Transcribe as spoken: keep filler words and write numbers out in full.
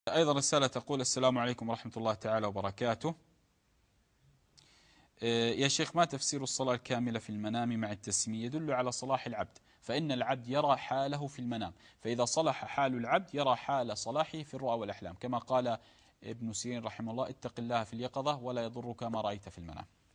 أيضا رسالة تقول: السلام عليكم ورحمة الله تعالى وبركاته. يا شيخ، ما تفسير الصلاة الكاملة في المنام مع التسمية؟ يدل على صلاح العبد، فإن العبد يرى حاله في المنام، فإذا صلح حال العبد يرى حال صلاحه في الرؤى والأحلام، كما قال ابن سيرين رحمه الله: اتق الله في اليقظة ولا يضرك ما رأيت في المنام.